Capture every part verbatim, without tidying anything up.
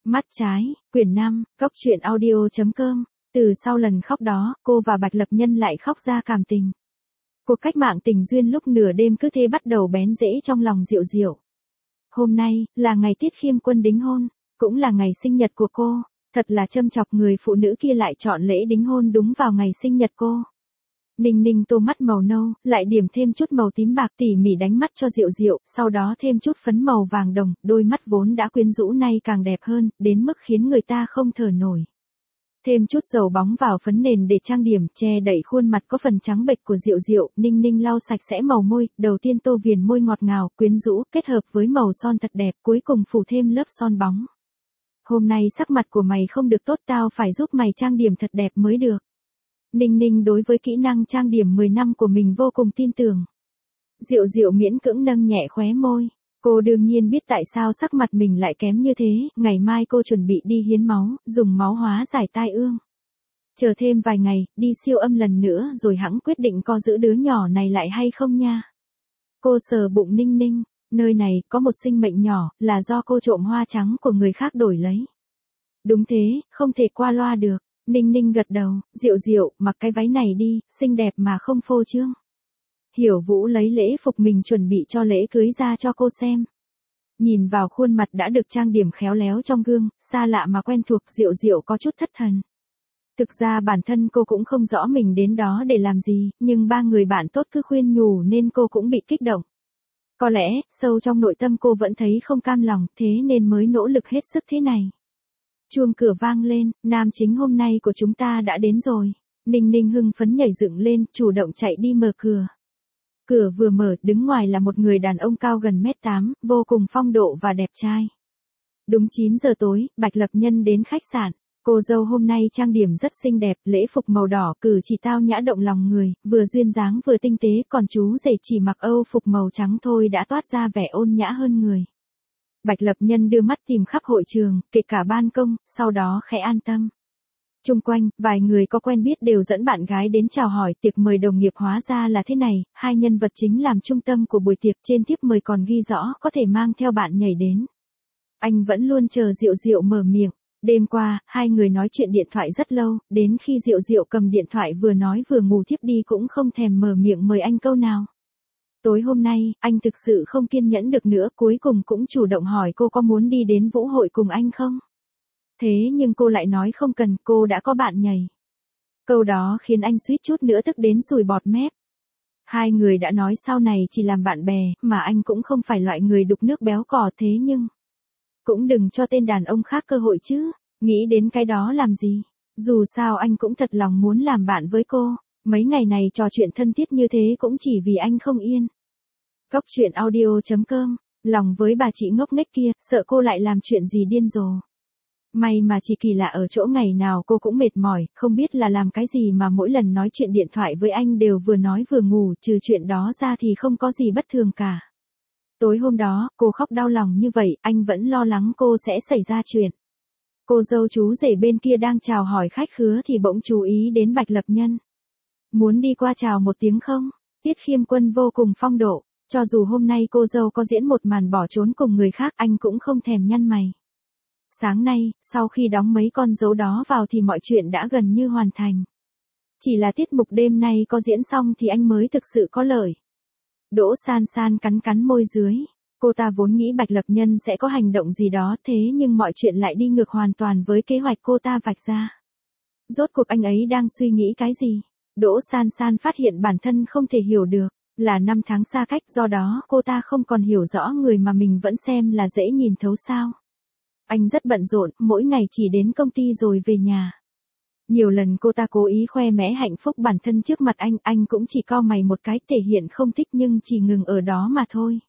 Mắt trái, quyển năm, cốc truyện audio chấm com. Từ sau lần khóc đó, cô và Bạch Lập Nhân lại khóc ra cảm tình. Cuộc cách mạng tình duyên lúc nửa đêm cứ thế bắt đầu bén rễ trong lòng Diệu Diệu. Hôm nay, là ngày Tiết Khiêm Quân đính hôn, cũng là ngày sinh nhật của cô. Thật là châm chọc người phụ nữ kia lại chọn lễ đính hôn đúng vào ngày sinh nhật cô. Ninh Ninh tô mắt màu nâu, lại điểm thêm chút màu tím bạc tỉ mỉ đánh mắt cho Diệu Diệu, sau đó thêm chút phấn màu vàng đồng, đôi mắt vốn đã quyến rũ nay càng đẹp hơn, đến mức khiến người ta không thở nổi. Thêm chút dầu bóng vào phấn nền để trang điểm, che đậy khuôn mặt có phần trắng bệch của Diệu Diệu, Ninh Ninh lau sạch sẽ màu môi, đầu tiên tô viền môi ngọt ngào, quyến rũ, kết hợp với màu son thật đẹp, cuối cùng phủ thêm lớp son bóng. Hôm nay sắc mặt của mày không được tốt, tao phải giúp mày trang điểm thật đẹp mới được. Ninh Ninh đối với kỹ năng trang điểm mười năm của mình vô cùng tin tưởng. Diệu Diệu miễn cưỡng nâng nhẹ khóe môi. Cô đương nhiên biết tại sao sắc mặt mình lại kém như thế, ngày mai cô chuẩn bị đi hiến máu, dùng máu hóa giải tai ương. Chờ thêm vài ngày, đi siêu âm lần nữa rồi hẵng quyết định có giữ đứa nhỏ này lại hay không nha. Cô sờ bụng Ninh Ninh, nơi này có một sinh mệnh nhỏ, là do cô trộm hoa trắng của người khác đổi lấy. Đúng thế, không thể qua loa được. Ninh Ninh gật đầu, Diệu Diệu, mặc cái váy này đi, xinh đẹp mà không phô trương. Hiểu Vũ lấy lễ phục mình chuẩn bị cho lễ cưới ra cho cô xem. Nhìn vào khuôn mặt đã được trang điểm khéo léo trong gương, xa lạ mà quen thuộc, Diệu Diệu có chút thất thần. Thực ra bản thân cô cũng không rõ mình đến đó để làm gì, nhưng ba người bạn tốt cứ khuyên nhủ nên cô cũng bị kích động. Có lẽ, sâu trong nội tâm cô vẫn thấy không cam lòng, thế nên mới nỗ lực hết sức thế này. Chuông cửa vang lên, nam chính hôm nay của chúng ta đã đến rồi. Ninh Ninh hưng phấn nhảy dựng lên, chủ động chạy đi mở cửa. Cửa vừa mở, đứng ngoài là một người đàn ông cao gần mét tám, vô cùng phong độ và đẹp trai. Đúng chín giờ tối, Bạch Lập Nhân đến khách sạn. Cô dâu hôm nay trang điểm rất xinh đẹp, lễ phục màu đỏ, cử chỉ tao nhã động lòng người, vừa duyên dáng vừa tinh tế, còn chú rể chỉ mặc âu phục màu trắng thôi đã toát ra vẻ ôn nhã hơn người. Bạch Lập Nhân đưa mắt tìm khắp hội trường, kể cả ban công, sau đó khẽ an tâm. Chung quanh, vài người có quen biết đều dẫn bạn gái đến chào hỏi, tiệc mời đồng nghiệp hóa ra là thế này, hai nhân vật chính làm trung tâm của buổi tiệc, trên thiếp mời còn ghi rõ có thể mang theo bạn nhảy đến. Anh vẫn luôn chờ Diệu Diệu mở miệng. Đêm qua, hai người nói chuyện điện thoại rất lâu, đến khi Diệu Diệu cầm điện thoại vừa nói vừa ngủ thiếp đi cũng không thèm mở miệng mời anh câu nào. Tối hôm nay, anh thực sự không kiên nhẫn được nữa, cuối cùng cũng chủ động hỏi cô có muốn đi đến vũ hội cùng anh không? Thế nhưng cô lại nói không cần, cô đã có bạn nhảy. Câu đó khiến anh suýt chút nữa tức đến sùi bọt mép. Hai người đã nói sau này chỉ làm bạn bè, mà anh cũng không phải loại người đục nước béo cò, thế nhưng cũng đừng cho tên đàn ông khác cơ hội chứ, nghĩ đến cái đó làm gì. Dù sao anh cũng thật lòng muốn làm bạn với cô, mấy ngày này trò chuyện thân thiết như thế cũng chỉ vì anh không yên. Cốc truyện audio chấm com, lòng với bà chị ngốc nghếch kia, sợ cô lại làm chuyện gì điên rồ. May mà chỉ kỳ lạ ở chỗ ngày nào cô cũng mệt mỏi, không biết là làm cái gì mà mỗi lần nói chuyện điện thoại với anh đều vừa nói vừa ngủ, trừ chuyện đó ra thì không có gì bất thường cả. Tối hôm đó, cô khóc đau lòng như vậy, anh vẫn lo lắng cô sẽ xảy ra chuyện. Cô dâu chú rể bên kia đang chào hỏi khách khứa thì bỗng chú ý đến Bạch Lập Nhân. Muốn đi qua chào một tiếng không? Tiết Khiêm Quân vô cùng phong độ, cho dù hôm nay cô dâu có diễn một màn bỏ trốn cùng người khác anh cũng không thèm nhăn mày. Sáng nay, sau khi đóng mấy con dấu đó vào thì mọi chuyện đã gần như hoàn thành. Chỉ là tiết mục đêm nay có diễn xong thì anh mới thực sự có lợi. Đỗ San San cắn cắn môi dưới. Cô ta vốn nghĩ Bạch Lập Nhân sẽ có hành động gì đó, thế nhưng mọi chuyện lại đi ngược hoàn toàn với kế hoạch cô ta vạch ra. Rốt cuộc anh ấy đang suy nghĩ cái gì? Đỗ San San phát hiện bản thân không thể hiểu được. Là năm tháng xa cách, do đó cô ta không còn hiểu rõ người mà mình vẫn xem là dễ nhìn thấu sao. Anh rất bận rộn, mỗi ngày chỉ đến công ty rồi về nhà. Nhiều lần cô ta cố ý khoe mẽ hạnh phúc bản thân trước mặt anh, anh cũng chỉ cau mày một cái, thể hiện không thích nhưng chỉ ngừng ở đó mà thôi.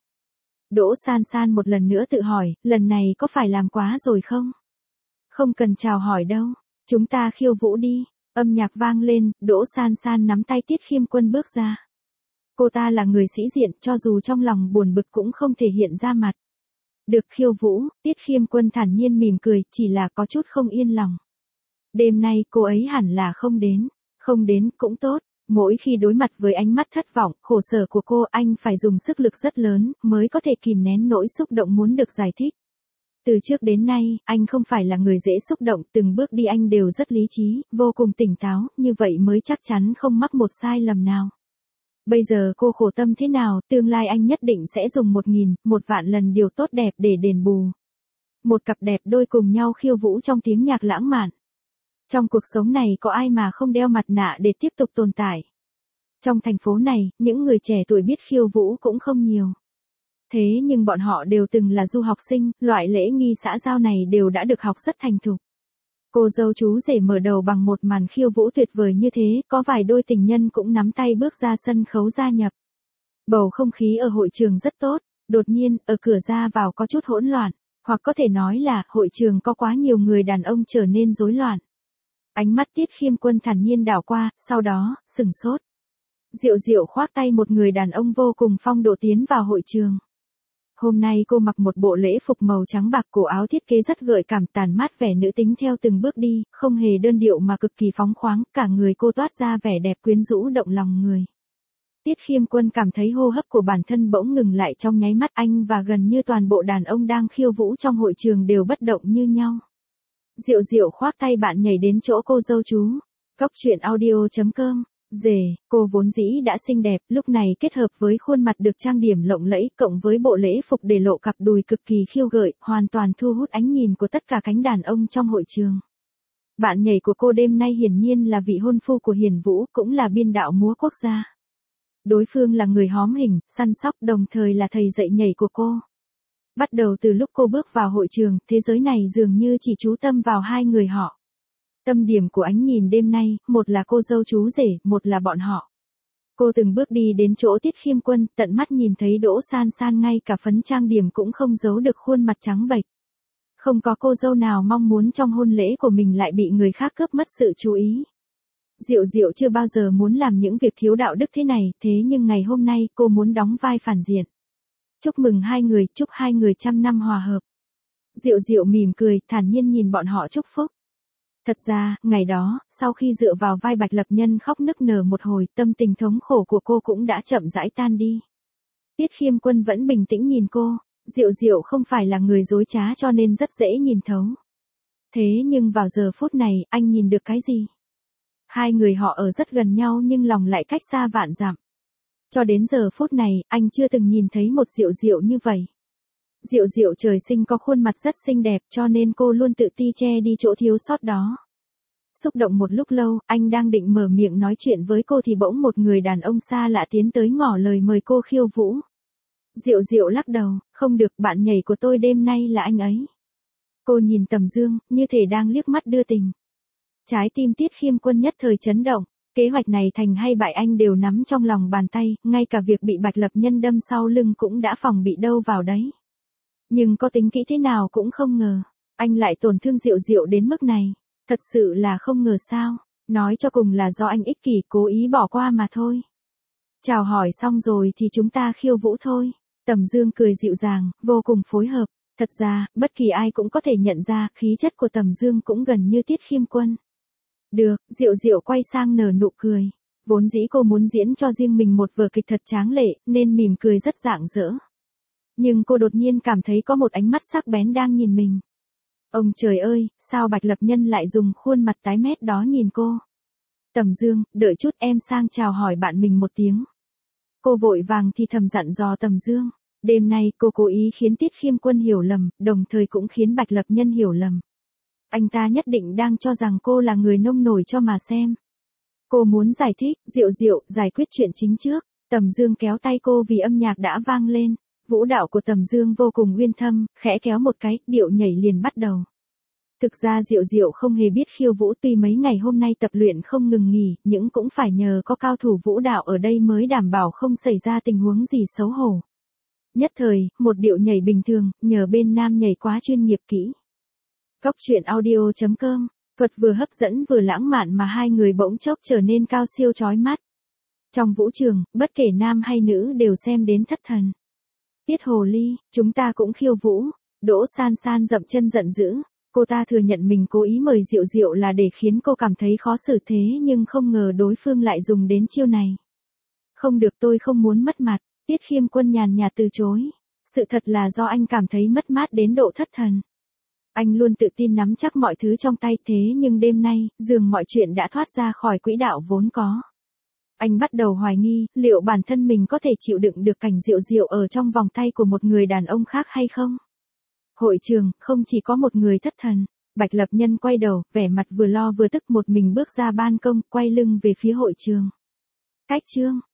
Đỗ San San một lần nữa tự hỏi, lần này có phải làm quá rồi không? Không cần chào hỏi đâu, chúng ta khiêu vũ đi. Âm nhạc vang lên, Đỗ San San nắm tay Tiết Khiêm Quân bước ra. Cô ta là người sĩ diện, cho dù trong lòng buồn bực cũng không thể hiện ra mặt. Được khiêu vũ, Tiết Khiêm Quân thản nhiên mỉm cười, chỉ là có chút không yên lòng. Đêm nay cô ấy hẳn là không đến, không đến cũng tốt, mỗi khi đối mặt với ánh mắt thất vọng, khổ sở của cô anh phải dùng sức lực rất lớn mới có thể kìm nén nỗi xúc động muốn được giải thích. Từ trước đến nay, anh không phải là người dễ xúc động, từng bước đi anh đều rất lý trí, vô cùng tỉnh táo, như vậy mới chắc chắn không mắc một sai lầm nào. Bây giờ cô khổ tâm thế nào, tương lai anh nhất định sẽ dùng một nghìn, một vạn lần điều tốt đẹp để đền bù. Một cặp đẹp đôi cùng nhau khiêu vũ trong tiếng nhạc lãng mạn. Trong cuộc sống này có ai mà không đeo mặt nạ để tiếp tục tồn tại. Trong thành phố này, những người trẻ tuổi biết khiêu vũ cũng không nhiều. Thế nhưng bọn họ đều từng là du học sinh, loại lễ nghi xã giao này đều đã được học rất thành thục. Cô dâu chú rể mở đầu bằng một màn khiêu vũ tuyệt vời như thế, có vài đôi tình nhân cũng nắm tay bước ra sân khấu gia nhập. Bầu không khí ở hội trường rất tốt, đột nhiên, ở cửa ra vào có chút hỗn loạn, hoặc có thể nói là hội trường có quá nhiều người đàn ông trở nên rối loạn. Ánh mắt Tiết Khiêm Quân thản nhiên đảo qua, sau đó, sừng sốt. Diệu Diệu khoác tay một người đàn ông vô cùng phong độ tiến vào hội trường. Hôm nay cô mặc một bộ lễ phục màu trắng bạc, cổ áo thiết kế rất gợi cảm, tàn mát vẻ nữ tính theo từng bước đi, không hề đơn điệu mà cực kỳ phóng khoáng, cả người cô toát ra vẻ đẹp quyến rũ động lòng người. Tiết Khiêm Quân cảm thấy hô hấp của bản thân bỗng ngừng lại trong nháy mắt, anh và gần như toàn bộ đàn ông đang khiêu vũ trong hội trường đều bất động như nhau. Diệu Diệu khoác tay bạn nhảy đến chỗ cô dâu chú. Cóc truyện audio chấm com. Dề, cô vốn dĩ đã xinh đẹp, lúc này kết hợp với khuôn mặt được trang điểm lộng lẫy, cộng với bộ lễ phục để lộ cặp đùi cực kỳ khiêu gợi, hoàn toàn thu hút ánh nhìn của tất cả cánh đàn ông trong hội trường. Bạn nhảy của cô đêm nay hiển nhiên là vị hôn phu của Hiền Vũ, cũng là biên đạo múa quốc gia. Đối phương là người hóm hình, săn sóc, đồng thời là thầy dạy nhảy của cô. Bắt đầu từ lúc cô bước vào hội trường, thế giới này dường như chỉ chú tâm vào hai người họ. Tâm điểm của ánh nhìn đêm nay, một là cô dâu chú rể, một là bọn họ. Cô từng bước đi đến chỗ Tiết Khiêm Quân, tận mắt nhìn thấy Đỗ San San ngay cả phấn trang điểm cũng không giấu được khuôn mặt trắng bệch. Không có cô dâu nào mong muốn trong hôn lễ của mình lại bị người khác cướp mất sự chú ý. Diệu Diệu chưa bao giờ muốn làm những việc thiếu đạo đức thế này, thế nhưng ngày hôm nay cô muốn đóng vai phản diện. Chúc mừng hai người, chúc hai người trăm năm hòa hợp. Diệu Diệu mỉm cười, thản nhiên nhìn bọn họ chúc phúc. Thật ra, ngày đó, sau khi dựa vào vai Bạch Lập Nhân khóc nức nở một hồi, tâm tình thống khổ của cô cũng đã chậm rãi tan đi. Tiết Khiêm Quân vẫn bình tĩnh nhìn cô, Diệu Diệu không phải là người dối trá cho nên rất dễ nhìn thấu. Thế nhưng vào giờ phút này, anh nhìn được cái gì? Hai người họ ở rất gần nhau nhưng lòng lại cách xa vạn dặm. Cho đến giờ phút này, anh chưa từng nhìn thấy một Diệu Diệu như vậy. Diệu Diệu trời sinh có khuôn mặt rất xinh đẹp cho nên cô luôn tự ti che đi chỗ thiếu sót đó. Xúc động một lúc lâu, anh đang định mở miệng nói chuyện với cô thì bỗng một người đàn ông xa lạ tiến tới ngỏ lời mời cô khiêu vũ. Diệu Diệu lắc đầu, không được, bạn nhảy của tôi đêm nay là anh ấy. Cô nhìn Tầm Dương, như thể đang liếc mắt đưa tình. Trái tim Tiết Khiêm Quân nhất thời chấn động, kế hoạch này thành hay bại anh đều nắm trong lòng bàn tay, ngay cả việc bị Bạch Lập Nhân đâm sau lưng cũng đã phòng bị đâu vào đấy. Nhưng có tính kỹ thế nào cũng không ngờ, anh lại tổn thương Diệu Diệu đến mức này, thật sự là không ngờ sao, nói cho cùng là do anh ích kỷ cố ý bỏ qua mà thôi. Chào hỏi xong rồi thì chúng ta khiêu vũ thôi. Tầm Dương cười dịu dàng, vô cùng phối hợp, thật ra, bất kỳ ai cũng có thể nhận ra, khí chất của Tầm Dương cũng gần như Tiết Khiêm Quân. Được, Diệu Diệu quay sang nở nụ cười, vốn dĩ cô muốn diễn cho riêng mình một vở kịch thật tráng lệ, nên mỉm cười rất rạng rỡ. Nhưng cô đột nhiên cảm thấy có một ánh mắt sắc bén đang nhìn mình. Ông trời ơi, sao Bạch Lập Nhân lại dùng khuôn mặt tái mét đó nhìn cô? Tầm Dương, đợi chút em sang chào hỏi bạn mình một tiếng. Cô vội vàng thì thầm dặn dò Tầm Dương. Đêm nay cô cố ý khiến Tiết Khiêm Quân hiểu lầm, đồng thời cũng khiến Bạch Lập Nhân hiểu lầm. Anh ta nhất định đang cho rằng cô là người nông nổi cho mà xem. Cô muốn giải thích, Diệu Diệu, giải quyết chuyện chính trước. Tầm Dương kéo tay cô vì âm nhạc đã vang lên. Vũ đạo của Tầm Dương vô cùng uyên thâm, khẽ kéo một cái, điệu nhảy liền bắt đầu. Thực ra Diệu Diệu không hề biết khiêu vũ, tuy mấy ngày hôm nay tập luyện không ngừng nghỉ, nhưng cũng phải nhờ có cao thủ vũ đạo ở đây mới đảm bảo không xảy ra tình huống gì xấu hổ. Nhất thời, một điệu nhảy bình thường, nhờ bên nam nhảy quá chuyên nghiệp kỹ. Cóc truyện audio chấm com, thuật vừa hấp dẫn vừa lãng mạn mà hai người bỗng chốc trở nên cao siêu chói mắt. Trong vũ trường, bất kể nam hay nữ đều xem đến thất thần. Tiết Hồ Ly, chúng ta cũng khiêu vũ. Đỗ San San dậm chân giận dữ. Cô ta thừa nhận mình cố ý mời Diệu Diệu là để khiến cô cảm thấy khó xử thế nhưng không ngờ đối phương lại dùng đến chiêu này. Không được, tôi không muốn mất mặt. Tiết Khiêm Quân nhàn nhạt từ chối. Sự thật là do anh cảm thấy mất mát đến độ thất thần. Anh luôn tự tin nắm chắc mọi thứ trong tay, thế nhưng đêm nay, dường mọi chuyện đã thoát ra khỏi quỹ đạo vốn có. Anh bắt đầu hoài nghi, liệu bản thân mình có thể chịu đựng được cảnh Diệu Diệu ở trong vòng tay của một người đàn ông khác hay không? Hội trường, không chỉ có một người thất thần. Bạch Lập Nhân quay đầu, vẻ mặt vừa lo vừa tức, một mình bước ra ban công, quay lưng về phía hội trường. Cách chương